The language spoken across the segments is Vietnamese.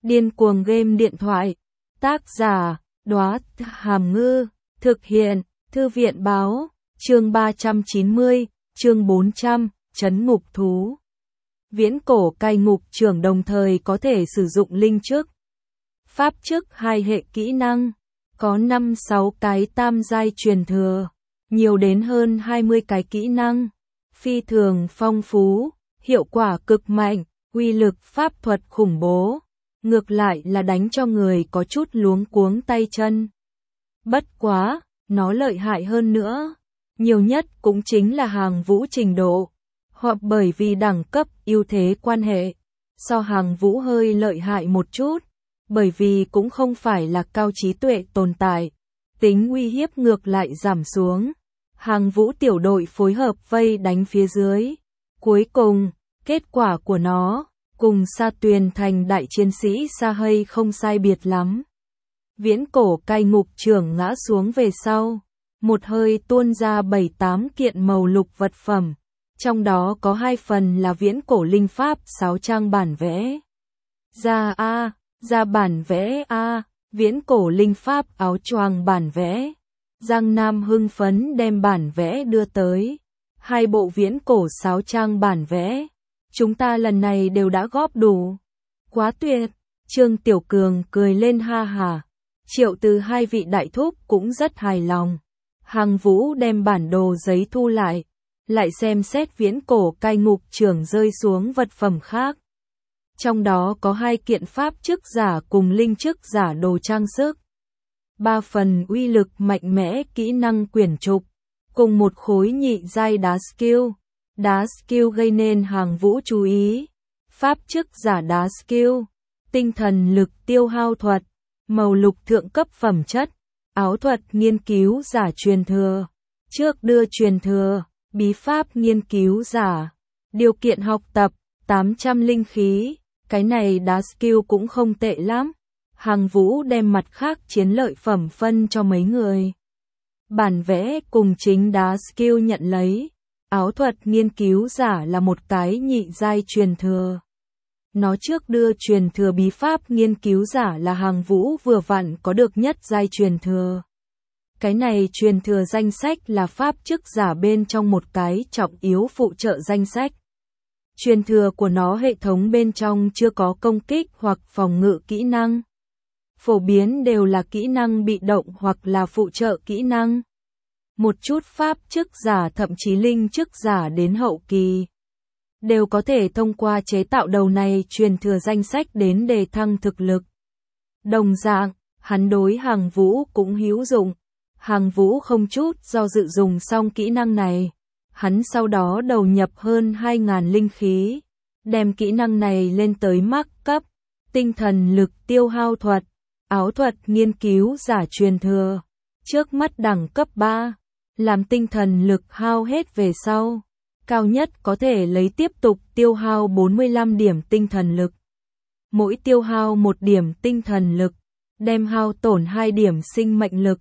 Điên cuồng game điện thoại. Tác giả, Đóa Hàm Ngư. Thực hiện, Thư viện báo. Chương 390, chương 400, Trấn ngục thú. Viễn cổ cai ngục trưởng đồng thời có thể sử dụng linh chức, pháp chức hai hệ kỹ năng, có 5-6 cái tam giai truyền thừa, nhiều đến hơn 20 cái kỹ năng, phi thường phong phú, hiệu quả cực mạnh, uy lực pháp thuật khủng bố, ngược lại là đánh cho người có chút luống cuống tay chân. Bất quá, nó lợi hại hơn nữa, nhiều nhất cũng chính là hàng vũ trình độ, hoặc bởi vì đẳng cấp ưu thế quan hệ, so hàng vũ hơi lợi hại một chút, bởi vì cũng không phải là cao trí tuệ tồn tại, tính uy hiếp ngược lại giảm xuống. Hàng vũ tiểu đội phối hợp vây đánh phía dưới. Cuối cùng, kết quả của nó, cùng Sa Tuyền thành đại chiến sĩ Sa Hây không sai biệt lắm. Viễn cổ cai ngục trưởng ngã xuống về sau, một hơi tuôn ra 7-8 kiện màu lục vật phẩm, trong đó có 2 phần là viễn cổ linh pháp 6 trang bản vẽ. Ra bản vẽ viễn cổ linh pháp áo choàng bản vẽ. Giang Nam hưng phấn đem bản vẽ đưa tới. 2 bộ viễn cổ 6 trang bản vẽ. Chúng ta lần này đều đã góp đủ. Quá tuyệt. Trương Tiểu Cường cười lên ha hà. Triệu Từ 2 vị đại thúc cũng rất hài lòng. Hàng Vũ đem bản đồ giấy thu lại xem xét viễn cổ cai ngục trưởng rơi xuống vật phẩm khác. Trong đó có 2 kiện pháp chức giả cùng linh chức giả đồ trang sức. 3 phần uy lực mạnh mẽ kỹ năng quyển trục, cùng một khối nhị giai đá skill. Đá skill gây nên Hàng Vũ chú ý. Pháp chức giả đá skill, tinh thần lực tiêu hao thuật, màu lục thượng cấp phẩm chất, áo thuật nghiên cứu giả truyền thừa. Trước đưa truyền thừa, bí pháp nghiên cứu giả. Điều kiện học tập, 800 linh khí. Cái này đá skill cũng không tệ lắm. Hàng Vũ đem mặt khác chiến lợi phẩm phân cho mấy người. Bản vẽ cùng chính đá skill nhận lấy. Áo thuật nghiên cứu giả là một cái nhị giai truyền thừa. Nó trước đưa truyền thừa bí pháp nghiên cứu giả là Hàng Vũ vừa vặn có được nhất giai truyền thừa. Cái này truyền thừa danh sách là pháp chức giả bên trong một cái trọng yếu phụ trợ danh sách. Truyền thừa của nó hệ thống bên trong chưa có công kích hoặc phòng ngự kỹ năng. Phổ biến đều là kỹ năng bị động hoặc là phụ trợ kỹ năng. Một chút pháp chức giả thậm chí linh chức giả đến hậu kỳ đều có thể thông qua chế tạo đầu này truyền thừa danh sách đến đề thăng thực lực. Đồng dạng, hắn đối Hàng Vũ cũng hữu dụng. Hàng Vũ không chút do dự dùng xong kỹ năng này. Hắn sau đó đầu nhập hơn 2.000 linh khí, đem kỹ năng này lên tới max cấp. Tinh thần lực tiêu hao thuật, áo thuật nghiên cứu giả truyền thừa. Trước mắt đẳng cấp 3, làm tinh thần lực hao hết về sau. Cao nhất có thể lấy tiếp tục tiêu hao 45 điểm tinh thần lực. Mỗi tiêu hao 1 điểm tinh thần lực, đem hao tổn 2 điểm sinh mệnh lực.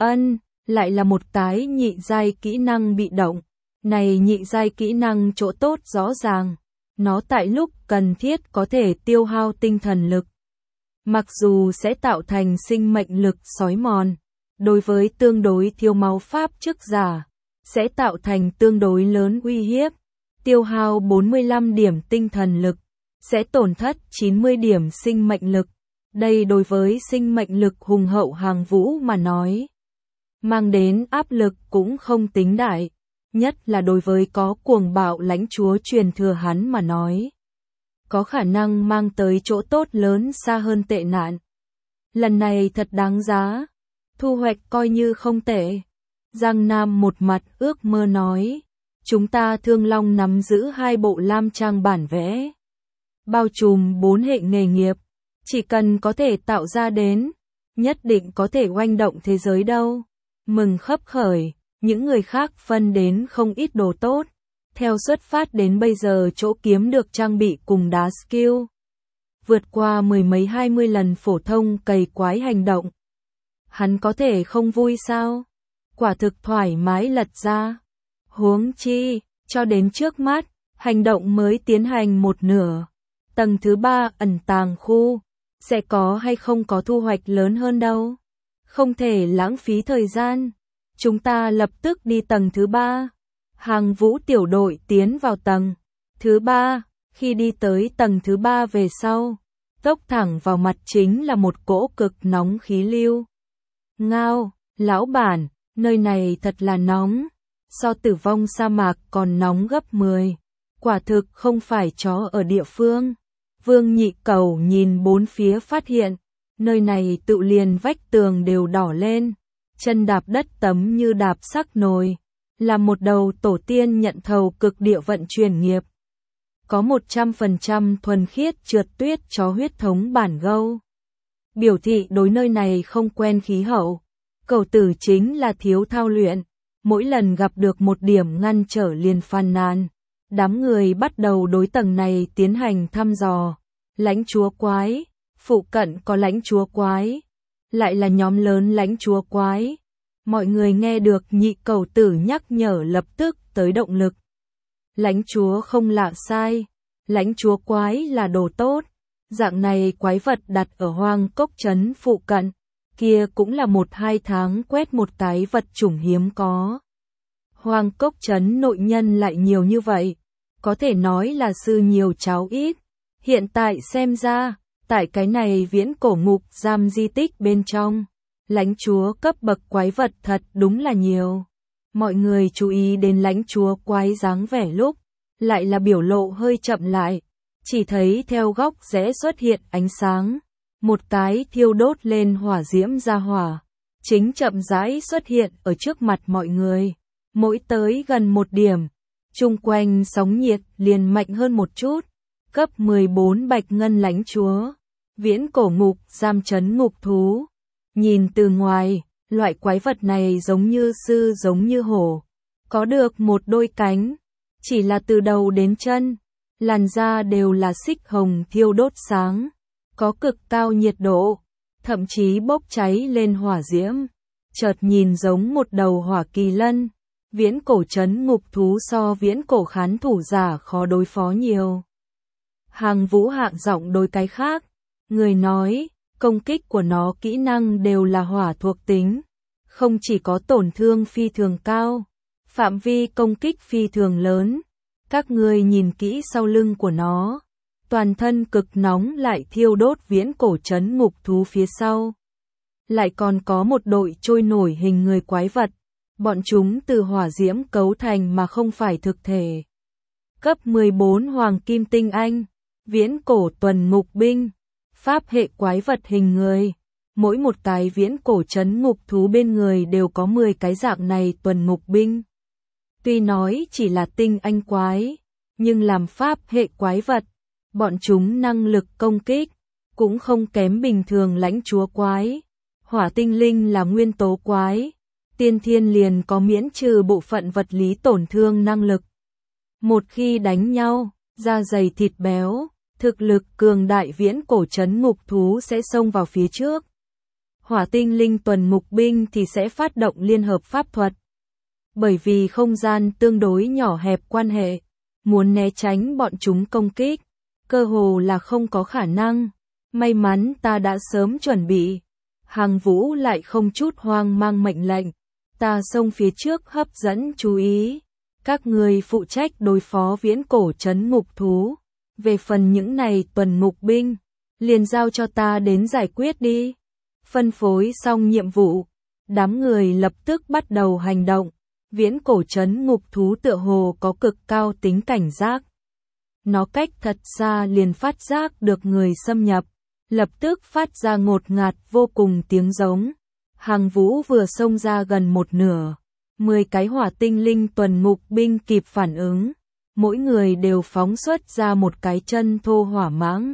Lại là một cái nhị giai kỹ năng bị động. Này nhị giai kỹ năng chỗ tốt rõ ràng. Nó tại lúc cần thiết có thể tiêu hao tinh thần lực. Mặc dù sẽ tạo thành sinh mệnh lực xói mòn, đối với tương đối thiếu máu pháp chức giả, sẽ tạo thành tương đối lớn uy hiếp. Tiêu hao 45 điểm tinh thần lực, sẽ tổn thất 90 điểm sinh mệnh lực. Đây đối với sinh mệnh lực hùng hậu Hàng Vũ mà nói, mang đến áp lực cũng không tính đại. Nhất là đối với có cuồng bạo lãnh chúa truyền thừa hắn mà nói, có khả năng mang tới chỗ tốt lớn xa hơn tệ nạn. Lần này thật đáng giá, thu hoạch coi như không tệ. Giang Nam một mặt ước mơ nói, chúng ta Thương Long nắm giữ 2 bộ lam trang bản vẽ, bao trùm 4 hệ nghề nghiệp, chỉ cần có thể tạo ra đến, nhất định có thể oanh động thế giới đâu. Mừng khấp khởi. Những người khác phân đến không ít đồ tốt. Theo xuất phát đến bây giờ chỗ kiếm được trang bị cùng đá skill, vượt qua 10 mấy 20 lần phổ thông cày quái hành động. Hắn có thể không vui sao? Quả thực thoải mái lật ra. Huống chi, cho đến trước mắt, hành động mới tiến hành một nửa. Tầng thứ 3 ẩn tàng khu, sẽ có hay không có thu hoạch lớn hơn đâu. Không thể lãng phí thời gian. Chúng ta lập tức đi tầng thứ 3. Hàng Vũ tiểu đội tiến vào tầng thứ 3. Khi đi tới tầng thứ 3 về sau, tốc thẳng vào mặt chính là một cỗ cực nóng khí lưu. Ngao, lão bản, nơi này thật là nóng. So Tử Vong sa mạc còn nóng gấp 10. Quả thực không phải chó ở địa phương. Vương Nhị Cẩu nhìn bốn phía phát hiện, nơi này tự liền vách tường đều đỏ lên, chân đạp đất tấm như đạp sắc nồi, là một đầu tổ tiên nhận thầu cực địa vận chuyển nghiệp. Có 100% thuần khiết trượt tuyết chó huyết thống bản gâu. Biểu thị đối nơi này không quen khí hậu. Cẩu tử chính là thiếu thao luyện, mỗi lần gặp được một điểm ngăn trở liền phàn nàn. Đám người bắt đầu đối tầng này tiến hành thăm dò. Lãnh chúa quái, phụ cận có lãnh chúa quái, lại là nhóm lớn lãnh chúa quái. Mọi người nghe được Nhị Cẩu tử nhắc nhở lập tức tới động lực. Lãnh chúa không lạ sai, lãnh chúa quái là đồ tốt. Dạng này quái vật đặt ở Hoang Cốc trấn phụ cận, kia cũng là 1-2 tháng quét một cái vật chủng hiếm có. Hoang Cốc trấn nội nhân lại nhiều như vậy, có thể nói là sư nhiều cháu ít. Hiện tại xem ra, tại cái này viễn cổ ngục giam di tích bên trong, lãnh chúa cấp bậc quái vật thật đúng là nhiều. Mọi người chú ý đến lãnh chúa quái dáng vẻ lúc, lại là biểu lộ hơi chậm lại, chỉ thấy theo góc rẽ xuất hiện ánh sáng, một cái thiêu đốt lên hỏa diễm ra hỏa, chính chậm rãi xuất hiện ở trước mặt mọi người, mỗi tới gần một điểm, chung quanh sóng nhiệt liền mạnh hơn một chút. Cấp 14 bạch ngân lãnh chúa, viễn cổ ngục giam trấn ngục thú. Nhìn từ ngoài, loại quái vật này giống như sư giống như hổ, có được một đôi cánh, chỉ là từ đầu đến chân, làn da đều là xích hồng thiêu đốt sáng, có cực cao nhiệt độ, thậm chí bốc cháy lên hỏa diễm, chợt nhìn giống một đầu hỏa kỳ lân. Viễn cổ trấn ngục thú so viễn cổ khán thủ giả khó đối phó nhiều. Hàng Vũ hạng giọng đối cái khác, người nói, công kích của nó kỹ năng đều là hỏa thuộc tính, không chỉ có tổn thương phi thường cao, phạm vi công kích phi thường lớn. Các ngươi nhìn kỹ sau lưng của nó, toàn thân cực nóng lại thiêu đốt viễn cổ trấn ngục thú phía sau. Lại còn có một đội trôi nổi hình người quái vật, bọn chúng từ hỏa diễm cấu thành mà không phải thực thể. Cấp 14 Hoàng Kim Tinh Anh, viễn cổ tuần ngục binh, pháp hệ quái vật hình người. Mỗi một cái viễn cổ trấn ngục thú bên người đều có 10 cái dạng này tuần ngục binh. Tuy nói chỉ là tinh anh quái, nhưng làm pháp hệ quái vật, bọn chúng năng lực công kích cũng không kém bình thường lãnh chúa quái. Hỏa tinh linh là nguyên tố quái, tiên thiên liền có miễn trừ bộ phận vật lý tổn thương năng lực. Một khi đánh nhau, da dày thịt béo, thực lực cường đại viễn cổ trấn ngục thú sẽ xông vào phía trước. Hỏa tinh linh tuần ngục binh thì sẽ phát động liên hợp pháp thuật. Bởi vì không gian tương đối nhỏ hẹp quan hệ, muốn né tránh bọn chúng công kích, cơ hồ là không có khả năng. May mắn ta đã sớm chuẩn bị. Hàng Vũ lại không chút hoang mang mệnh lệnh. Ta xông phía trước hấp dẫn chú ý. Các người phụ trách đối phó viễn cổ trấn ngục thú. Về phần những này tuần ngục binh, liền giao cho ta đến giải quyết đi. Phân phối xong nhiệm vụ, đám người lập tức bắt đầu hành động. Viễn cổ trấn ngục thú tựa hồ có cực cao tính cảnh giác. Nó cách thật xa liền phát giác được người xâm nhập, lập tức phát ra ngột ngạt vô cùng tiếng giống. Hàng Vũ vừa xông ra gần một nửa, 10 cái hỏa tinh linh tuần ngục binh kịp phản ứng, mỗi người đều phóng xuất ra một cái chân thô hỏa mãng.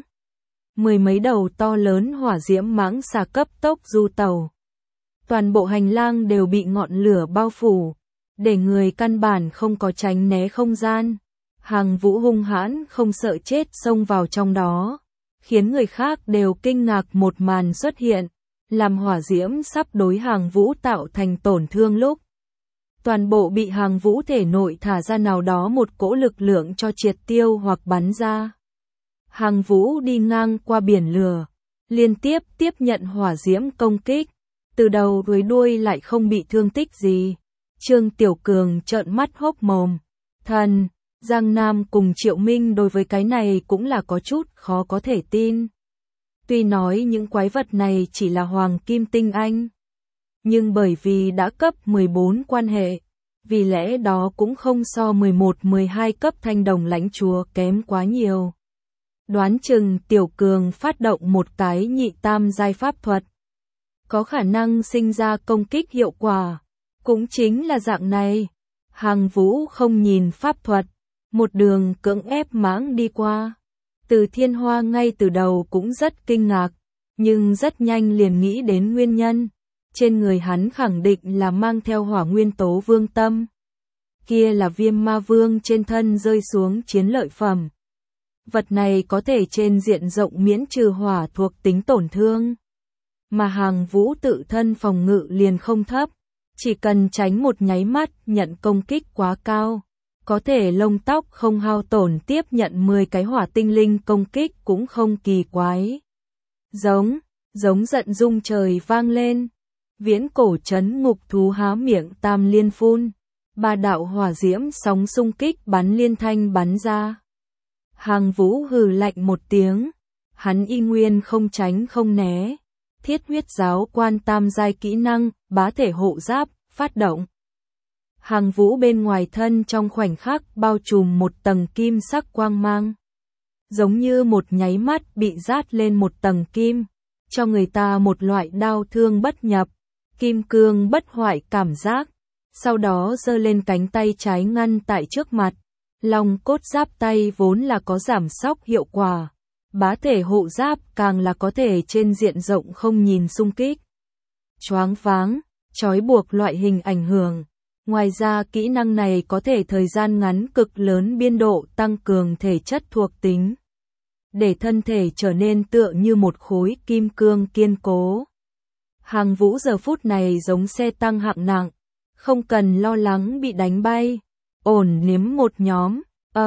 10 mấy đầu to lớn hỏa diễm mãng xà cấp tốc du tàu. Toàn bộ hành lang đều bị ngọn lửa bao phủ, để người căn bản không có tránh né không gian. Hàng Vũ hung hãn không sợ chết xông vào trong đó, khiến người khác đều kinh ngạc một màn xuất hiện, làm hỏa diễm sắp đối Hàng Vũ tạo thành tổn thương lúc. Toàn bộ bị Hàng Vũ thể nội thả ra nào đó một cỗ lực lượng cho triệt tiêu hoặc bắn ra. Hàng Vũ đi ngang qua biển lửa, liên tiếp nhận hỏa diễm công kích, từ đầu tới đuôi lại không bị thương tích gì. Trương Tiểu Cường trợn mắt hốc mồm. Thần, Giang Nam cùng Triệu Minh đối với cái này cũng là có chút khó có thể tin. Tuy nói những quái vật này chỉ là hoàng kim tinh anh, nhưng bởi vì đã cấp 14 quan hệ, vì lẽ đó cũng không so 11-12 cấp thanh đồng lãnh chúa kém quá nhiều. Đoán chừng Tiểu Cường phát động một cái nhị tam giai pháp thuật, có khả năng sinh ra công kích hiệu quả. Cũng chính là dạng này, Hàng Vũ không nhìn pháp thuật, một đường cưỡng ép mãng đi qua. Từ Thiên Hoa ngay từ đầu cũng rất kinh ngạc, nhưng rất nhanh liền nghĩ đến nguyên nhân. Trên người hắn khẳng định là mang theo hỏa nguyên tố vương tâm. Kia là Viêm Ma Vương trên thân rơi xuống chiến lợi phẩm. Vật này có thể trên diện rộng miễn trừ hỏa thuộc tính tổn thương. Mà Hàng Vũ tự thân phòng ngự liền không thấp. Chỉ cần tránh một nháy mắt nhận công kích quá cao, có thể lông tóc không hao tổn tiếp nhận 10 cái hỏa tinh linh công kích cũng không kỳ quái. Giống giận rung trời vang lên. Viễn cổ trấn ngục thú há miệng tam liên phun. 3 đạo hỏa diễm sóng xung kích bắn liên thanh bắn ra. Hàng Vũ hừ lạnh một tiếng. Hắn y nguyên không tránh không né. Thiết huyết giáo quan tam giai kỹ năng, bá thể hộ giáp, phát động. Hàng Vũ bên ngoài thân trong khoảnh khắc bao trùm một tầng kim sắc quang mang. Giống như một nháy mắt bị rát lên một tầng kim, cho người ta một loại đau thương bất nhập, kim cương bất hoại cảm giác. Sau đó giơ lên cánh tay trái ngăn tại trước mặt. Long cốt giáp tay vốn là có giảm sóc hiệu quả. Bá thể hộ giáp càng là có thể trên diện rộng không nhìn xung kích. Choáng váng, trói buộc loại hình ảnh hưởng. Ngoài ra kỹ năng này có thể thời gian ngắn cực lớn biên độ tăng cường thể chất thuộc tính. Để thân thể trở nên tựa như một khối kim cương kiên cố. Hàng Vũ giờ phút này giống xe tăng hạng nặng. Không cần lo lắng bị đánh bay. Ổn nếm một nhóm.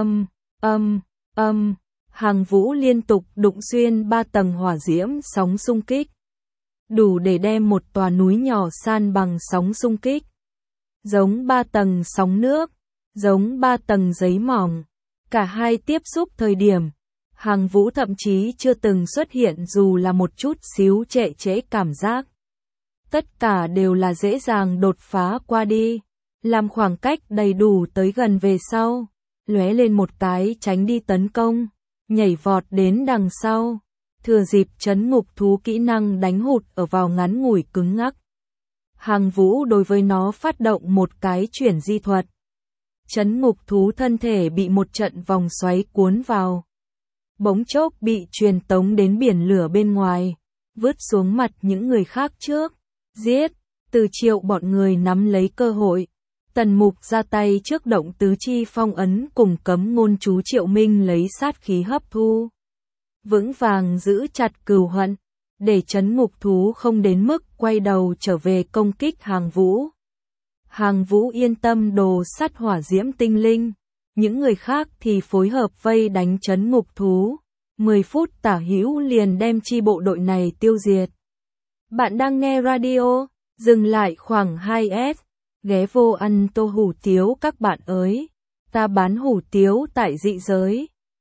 Hàng Vũ liên tục đụng xuyên 3 tầng hỏa diễm sóng xung kích. Đủ để đem một tòa núi nhỏ san bằng sóng xung kích. Giống 3 tầng sóng nước, giống 3 tầng giấy mỏng. Cả hai tiếp xúc thời điểm, Hàng Vũ thậm chí chưa từng xuất hiện dù là một chút xíu trệ trễ cảm giác. Tất cả đều là dễ dàng đột phá qua đi, làm khoảng cách đầy đủ tới gần về sau, lóe lên một cái tránh đi tấn công, nhảy vọt đến đằng sau, thừa dịp trấn ngục thú kỹ năng đánh hụt ở vào ngắn ngủi cứng ngắc. Hàng Vũ đối với nó phát động một cái chuyển di thuật. Trấn ngục thú thân thể bị một trận vòng xoáy cuốn vào. Bỗng chốc bị truyền tống đến biển lửa bên ngoài, vứt xuống mặt những người khác trước. Giết, Từ Triệu bọn người nắm lấy cơ hội. Tần Mục ra tay trước động tứ chi phong ấn cùng cấm ngôn chú Triệu Minh lấy sát khí hấp thu. Vững vàng giữ chặt cừu hận, để trấn ngục thú không đến mức quay đầu trở về công kích Hàng Vũ. Hàng Vũ yên tâm đồ sắt hỏa diễm tinh linh, những người khác thì phối hợp vây đánh trấn ngục thú. 10 phút tả hữu liền đem chi bộ đội này tiêu diệt. Bạn đang nghe radio, dừng lại khoảng 2S, ghé vô ăn tô hủ tiếu các bạn ơi. Ta bán hủ tiếu tại dị giới.